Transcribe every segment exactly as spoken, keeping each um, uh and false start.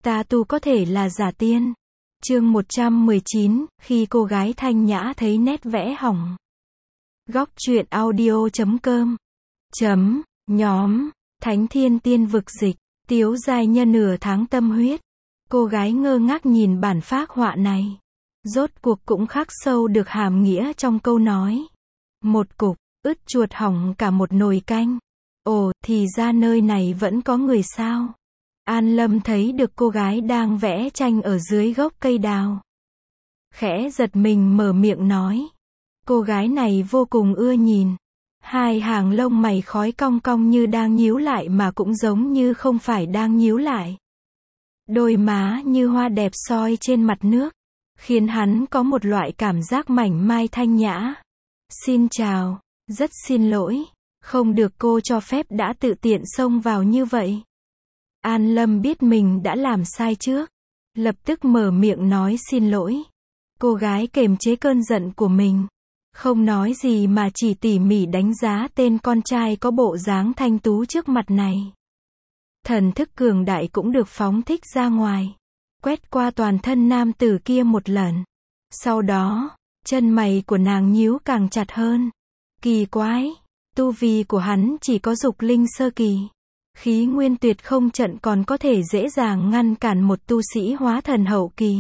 Ta tu có thể là giả tiên. Chương một trăm mười chín, khi cô gái thanh nhã thấy nét vẽ hỏng. Góc truyện audio chấm com. Chấm, nhóm, Thánh Thiên Tiên Vực Dịch, Tiếu giai nhân nửa tháng tâm huyết. Cô gái ngơ ngác nhìn bản phác họa này. Rốt cuộc cũng khắc sâu được hàm nghĩa trong câu nói. Một cục, ướt chuột hỏng cả một nồi canh. Ồ, thì ra nơi này vẫn có người sao? An Lâm thấy được cô gái đang vẽ tranh ở dưới gốc cây đào. Khẽ giật mình mở miệng nói. Cô gái này vô cùng ưa nhìn. Hai hàng lông mày khói cong cong như đang nhíu lại mà cũng giống như không phải đang nhíu lại. Đôi má như hoa đẹp soi trên mặt nước, khiến hắn có một loại cảm giác mảnh mai thanh nhã. Xin chào, rất xin lỗi, không được cô cho phép đã tự tiện xông vào như vậy. An Lâm biết mình đã làm sai trước, lập tức mở miệng nói xin lỗi. Cô gái kiềm chế cơn giận của mình, không nói gì mà chỉ tỉ mỉ đánh giá tên con trai có bộ dáng thanh tú trước mặt này. Thần thức cường đại cũng được phóng thích ra ngoài, quét qua toàn thân nam tử kia một lần. Sau đó, chân mày của nàng nhíu càng chặt hơn. Kỳ quái, tu vi của hắn chỉ có dục linh sơ kỳ. Khí nguyên tuyệt không trận còn có thể dễ dàng ngăn cản một tu sĩ hóa thần hậu kỳ.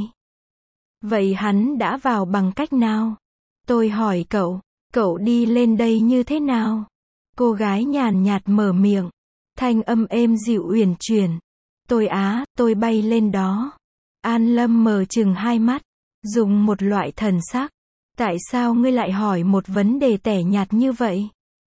Vậy hắn đã vào bằng cách nào? Tôi hỏi cậu, cậu đi lên đây như thế nào? Cô gái nhàn nhạt mở miệng, thanh âm êm dịu uyển chuyển. Tôi á, tôi bay lên đó. An Lâm mở trừng hai mắt, dùng một loại thần sắc. Tại sao ngươi lại hỏi một vấn đề tẻ nhạt như vậy?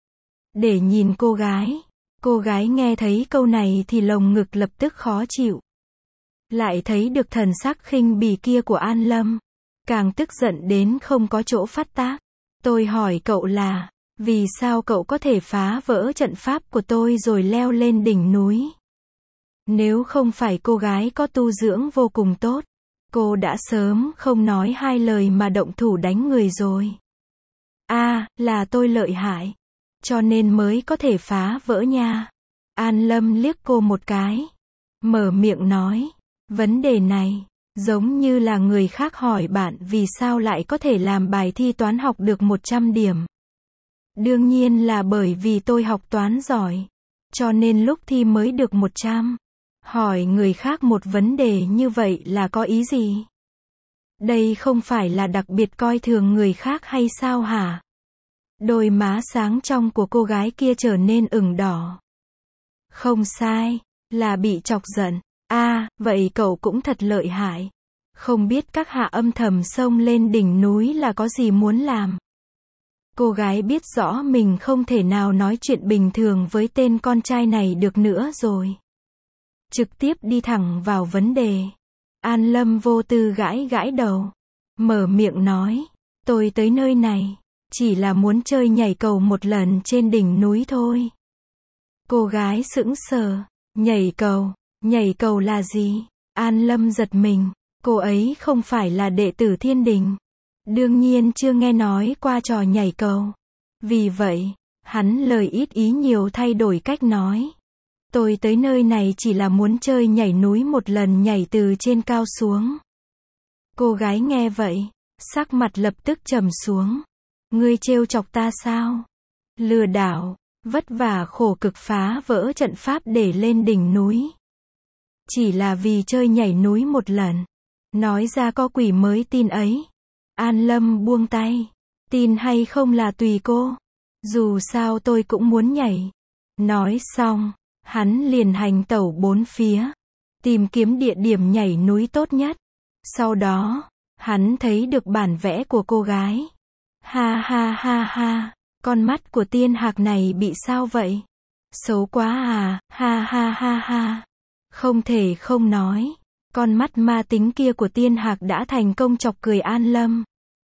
Để nhìn cô gái. Cô gái nghe thấy câu này thì lồng ngực lập tức khó chịu. Lại thấy được thần sắc khinh bỉ kia của An Lâm, càng tức giận đến không có chỗ phát tác. Tôi hỏi cậu là, vì sao cậu có thể phá vỡ trận pháp của tôi rồi leo lên đỉnh núi? Nếu không phải cô gái có tu dưỡng vô cùng tốt, cô đã sớm không nói hai lời mà động thủ đánh người rồi. À, là tôi lợi hại, cho nên mới có thể phá vỡ nha. An Lâm liếc cô một cái, mở miệng nói, vấn đề này, giống như là người khác hỏi bạn vì sao lại có thể làm bài thi toán học được một trăm điểm. Đương nhiên là bởi vì tôi học toán giỏi, cho nên lúc thi mới được một trăm. Hỏi người khác một vấn đề như vậy là có ý gì? Đây không phải là đặc biệt coi thường người khác hay sao hả? Đôi má sáng trong của cô gái kia trở nên ửng đỏ. Không sai, là bị chọc giận. À, vậy cậu cũng thật lợi hại. Không biết các hạ âm thầm xông lên đỉnh núi là có gì muốn làm. Cô gái biết rõ mình không thể nào nói chuyện bình thường với tên con trai này được nữa rồi. Trực tiếp đi thẳng vào vấn đề. An Lâm vô tư gãi gãi đầu, mở miệng nói, tôi tới nơi này chỉ là muốn chơi nhảy cầu một lần trên đỉnh núi thôi. Cô gái sững sờ, nhảy cầu, nhảy cầu là gì? An Lâm giật mình, cô ấy không phải là đệ tử Thiên Đình, đương nhiên chưa nghe nói qua trò nhảy cầu. Vì vậy, hắn lời ít ý nhiều thay đổi cách nói. Tôi tới nơi này chỉ là muốn chơi nhảy núi một lần, nhảy từ trên cao xuống. Cô gái nghe vậy, sắc mặt lập tức trầm xuống. Ngươi trêu chọc ta sao? Lừa đảo, vất vả khổ cực phá vỡ trận pháp để lên đỉnh núi. Chỉ là vì chơi nhảy núi một lần. Nói ra có quỷ mới tin ấy. An Lâm buông tay. Tin hay không là tùy cô. Dù sao tôi cũng muốn nhảy. Nói xong, hắn liền hành tẩu bốn phía, tìm kiếm địa điểm nhảy núi tốt nhất. Sau đó, hắn thấy được bản vẽ của cô gái. Ha ha ha ha, con mắt của tiên hạc này bị sao vậy? Xấu quá à, ha ha ha ha. Không thể không nói, con mắt ma tính kia của tiên hạc đã thành công chọc cười An Lâm.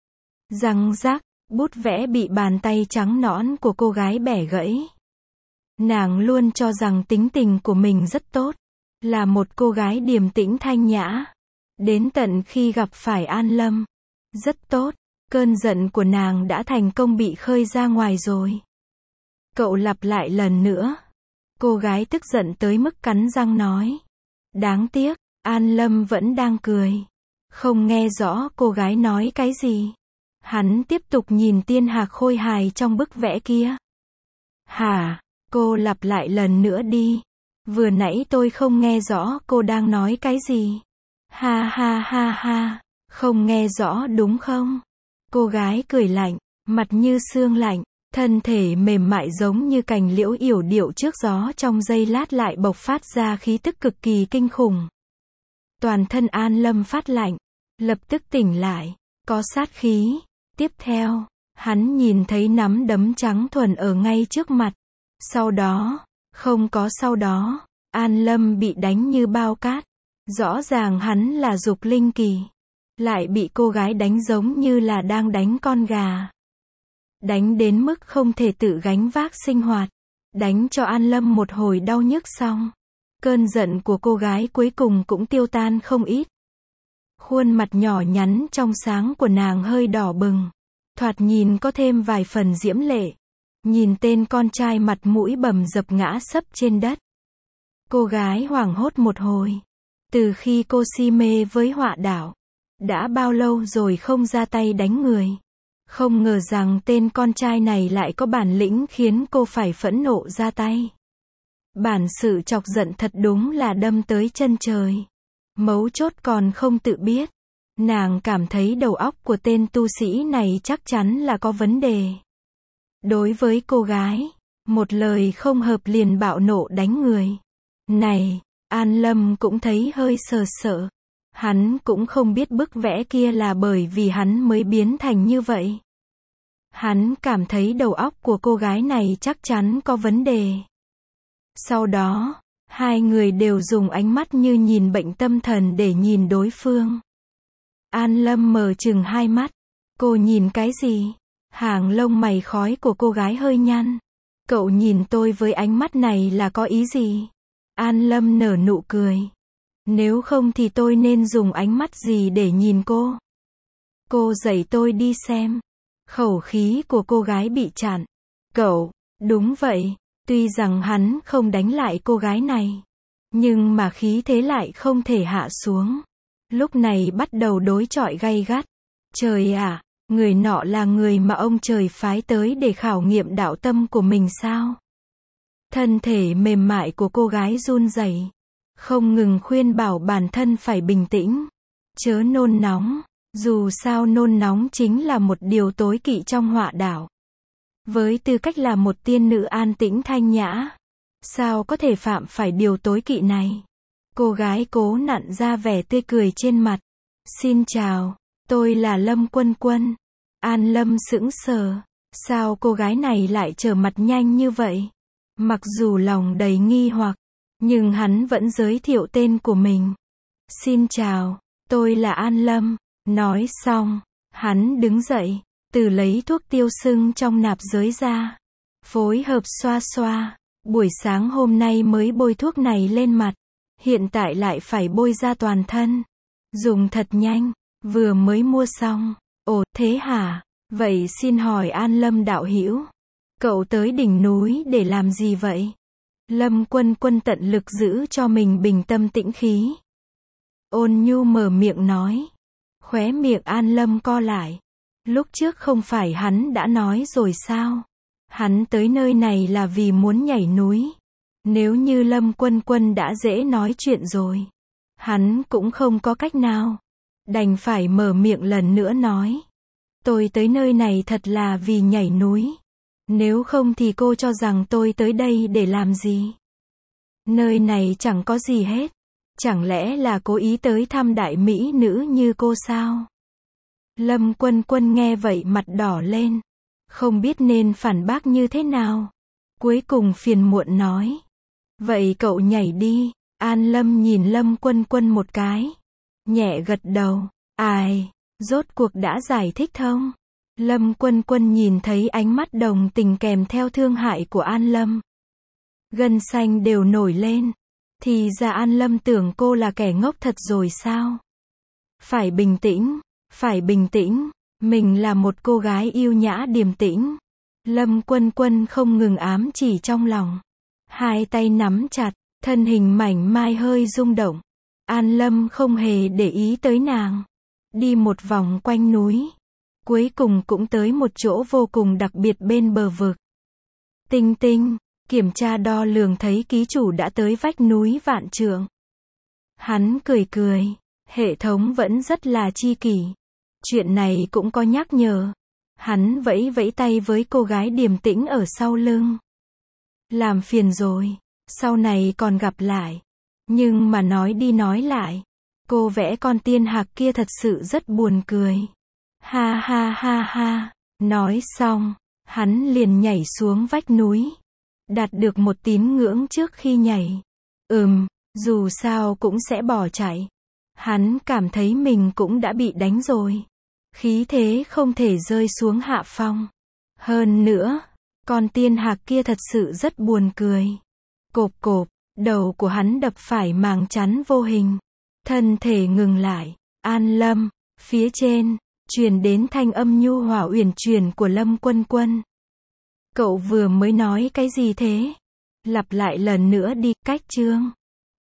Răng rắc, bút vẽ bị bàn tay trắng nõn của cô gái bẻ gãy. Nàng luôn cho rằng tính tình của mình rất tốt, là một cô gái điềm tĩnh thanh nhã. Đến tận khi gặp phải An Lâm, rất tốt, cơn giận của nàng đã thành công bị khơi ra ngoài rồi. Cậu lặp lại lần nữa. Cô gái tức giận tới mức cắn răng nói. Đáng tiếc, An Lâm vẫn đang cười. Không nghe rõ cô gái nói cái gì. Hắn tiếp tục nhìn tiên hạc khôi hài trong bức vẽ kia. Hả? Cô lặp lại lần nữa đi. Vừa nãy tôi không nghe rõ cô đang nói cái gì. Ha ha ha ha. Không nghe rõ đúng không? Cô gái cười lạnh, mặt như sương lạnh, thân thể mềm mại giống như cành liễu yểu điệu trước gió, trong giây lát lại bộc phát ra khí tức cực kỳ kinh khủng. Toàn thân An Lâm phát lạnh, lập tức tỉnh lại, có sát khí. Tiếp theo, hắn nhìn thấy nắm đấm trắng thuần ở ngay trước mặt. Sau đó, không có sau đó, An Lâm bị đánh như bao cát. Rõ ràng hắn là dục linh kỳ, lại bị cô gái đánh giống như là đang đánh con gà. Đánh đến mức không thể tự gánh vác sinh hoạt. Đánh cho An Lâm một hồi đau nhức xong, cơn giận của cô gái cuối cùng cũng tiêu tan không ít. Khuôn mặt nhỏ nhắn trong sáng của nàng hơi đỏ bừng, thoạt nhìn có thêm vài phần diễm lệ. Nhìn tên con trai mặt mũi bầm dập ngã sấp trên đất, cô gái hoảng hốt một hồi. Từ khi cô si mê với họa đảo, đã bao lâu rồi không ra tay đánh người. Không ngờ rằng tên con trai này lại có bản lĩnh khiến cô phải phẫn nộ ra tay. Bản sự chọc giận thật đúng là đâm tới chân trời. Mấu chốt còn không tự biết. Nàng cảm thấy đầu óc của tên tu sĩ này chắc chắn là có vấn đề. Đối với cô gái, một lời không hợp liền bạo nộ đánh người. Này, An Lâm cũng thấy hơi sợ sợ. Hắn cũng không biết bức vẽ kia là bởi vì hắn mới biến thành như vậy. Hắn cảm thấy đầu óc của cô gái này chắc chắn có vấn đề. Sau đó, hai người đều dùng ánh mắt như nhìn bệnh tâm thần để nhìn đối phương. An Lâm mở trừng hai mắt. Cô nhìn cái gì? Hàng lông mày khói của cô gái hơi nhăn. Cậu nhìn tôi với ánh mắt này là có ý gì? An Lâm nở nụ cười. Nếu không thì tôi nên dùng ánh mắt gì để nhìn cô? Cô dạy tôi đi xem. Khẩu khí của cô gái bị chặn. Cậu, đúng vậy, tuy rằng hắn không đánh lại cô gái này, nhưng mà khí thế lại không thể hạ xuống. Lúc này bắt đầu đối chọi gay gắt. Trời ạ, người nọ là người mà ông trời phái tới để khảo nghiệm đạo tâm của mình sao? Thân thể mềm mại của cô gái run rẩy, không ngừng khuyên bảo bản thân phải bình tĩnh, chớ nôn nóng. Dù sao nôn nóng chính là một điều tối kỵ trong họa đảo. Với tư cách là một tiên nữ an tĩnh thanh nhã, sao có thể phạm phải điều tối kỵ này? Cô gái cố nặn ra vẻ tươi cười trên mặt. Xin chào, tôi là Lâm Quân Quân. An Lâm sững sờ. Sao cô gái này lại trở mặt nhanh như vậy? Mặc dù lòng đầy nghi hoặc, nhưng hắn vẫn giới thiệu tên của mình. Xin chào, tôi là An Lâm. Nói xong, hắn đứng dậy, từ lấy thuốc tiêu sưng trong nạp giới ra, phối hợp xoa xoa. Buổi sáng hôm nay mới bôi thuốc này lên mặt, hiện tại lại phải bôi ra toàn thân. Dùng thật nhanh, vừa mới mua xong. Ồ, thế hả? Vậy xin hỏi An Lâm đạo hữu, cậu tới đỉnh núi để làm gì vậy? Lâm Quân Quân tận lực giữ cho mình bình tâm tĩnh khí. Ôn nhu mở miệng nói. Khóe miệng An Lâm co lại. Lúc trước không phải hắn đã nói rồi sao? Hắn tới nơi này là vì muốn nhảy núi. Nếu như Lâm Quân Quân đã dễ nói chuyện rồi, hắn cũng không có cách nào, đành phải mở miệng lần nữa nói. Tôi tới nơi này thật là vì nhảy núi. Nếu không thì cô cho rằng tôi tới đây để làm gì? Nơi này chẳng có gì hết. Chẳng lẽ là cố ý tới thăm đại mỹ nữ như cô sao? Lâm Quân Quân nghe vậy mặt đỏ lên, không biết nên phản bác như thế nào. Cuối cùng phiền muộn nói. Vậy cậu nhảy đi. An Lâm nhìn Lâm Quân Quân một cái, nhẹ gật đầu. Ai, rốt cuộc đã giải thích thông? Lâm Quân Quân nhìn thấy ánh mắt đồng tình kèm theo thương hại của An Lâm, gân xanh đều nổi lên. Thì ra An Lâm tưởng cô là kẻ ngốc thật rồi sao? Phải bình tĩnh, phải bình tĩnh. Mình là một cô gái yêu nhã điềm tĩnh. Lâm Quân Quân không ngừng ám chỉ trong lòng. Hai tay nắm chặt, thân hình mảnh mai hơi rung động. An Lâm không hề để ý tới nàng. Đi một vòng quanh núi. Cuối cùng cũng tới một chỗ vô cùng đặc biệt bên bờ vực. Tinh Tinh, kiểm tra đo lường thấy ký chủ đã tới vách núi vạn trượng. Hắn cười cười. Hệ thống vẫn rất là chi kỷ. Chuyện này cũng có nhắc nhở. Hắn vẫy vẫy tay với cô gái điềm tĩnh ở sau lưng. Làm phiền rồi. Sau này còn gặp lại. Nhưng mà nói đi nói lại. Cô vẽ con tiên hạc kia thật sự rất buồn cười. Ha ha ha ha. Nói xong. Hắn liền nhảy xuống vách núi. Đạt được một tín ngưỡng trước khi nhảy. Ừm, dù sao cũng sẽ bỏ chạy. Hắn cảm thấy mình cũng đã bị đánh rồi. Khí thế không thể rơi xuống hạ phong. Hơn nữa, con tiên hạc kia thật sự rất buồn cười. Cộp cộp, đầu của hắn đập phải màng chắn vô hình. Thân thể ngừng lại. An Lâm, phía trên, truyền đến thanh âm nhu hòa uyển chuyển của Lâm Quân Quân. Cậu vừa mới nói cái gì thế? Lặp lại lần nữa đi, cách chương.